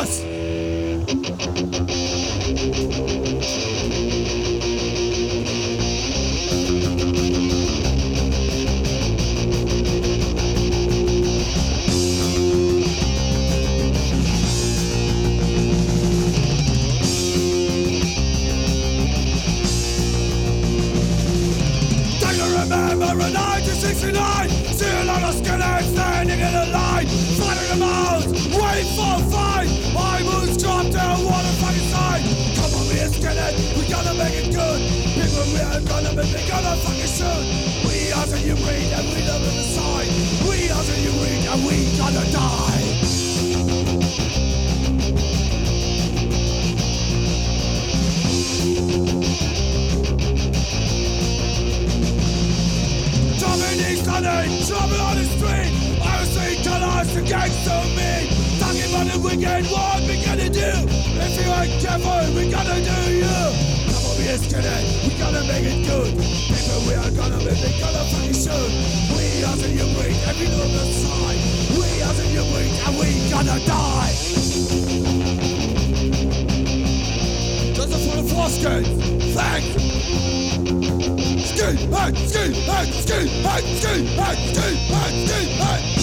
us! Remember in 1969, see a lot of skinheads standing in a line, fighting them out, waiting for a fight. My mood's dropped down, what a fucking sign. Come on, we a skinhead, we gotta make it good. People we are gonna make, we gonna fucking shoot. We are the you read and we live in the side. We are the you read and we gonna die. Trouble on the street, I was saying tell us the gangster me. Talking about the wicked, what we gonna do? If you ain't careful, we gonna do you. Come on, be a skinhead, we gotta make it good. People we are gonna make, we gonna fucking shoot. We are the young weak, and we know the side. We are the young weak, and we gonna die. Just for the Foskins, thanks. Ski, hey, ski, hey, ski, hey, ski, hey, ski, hey, ski, hey.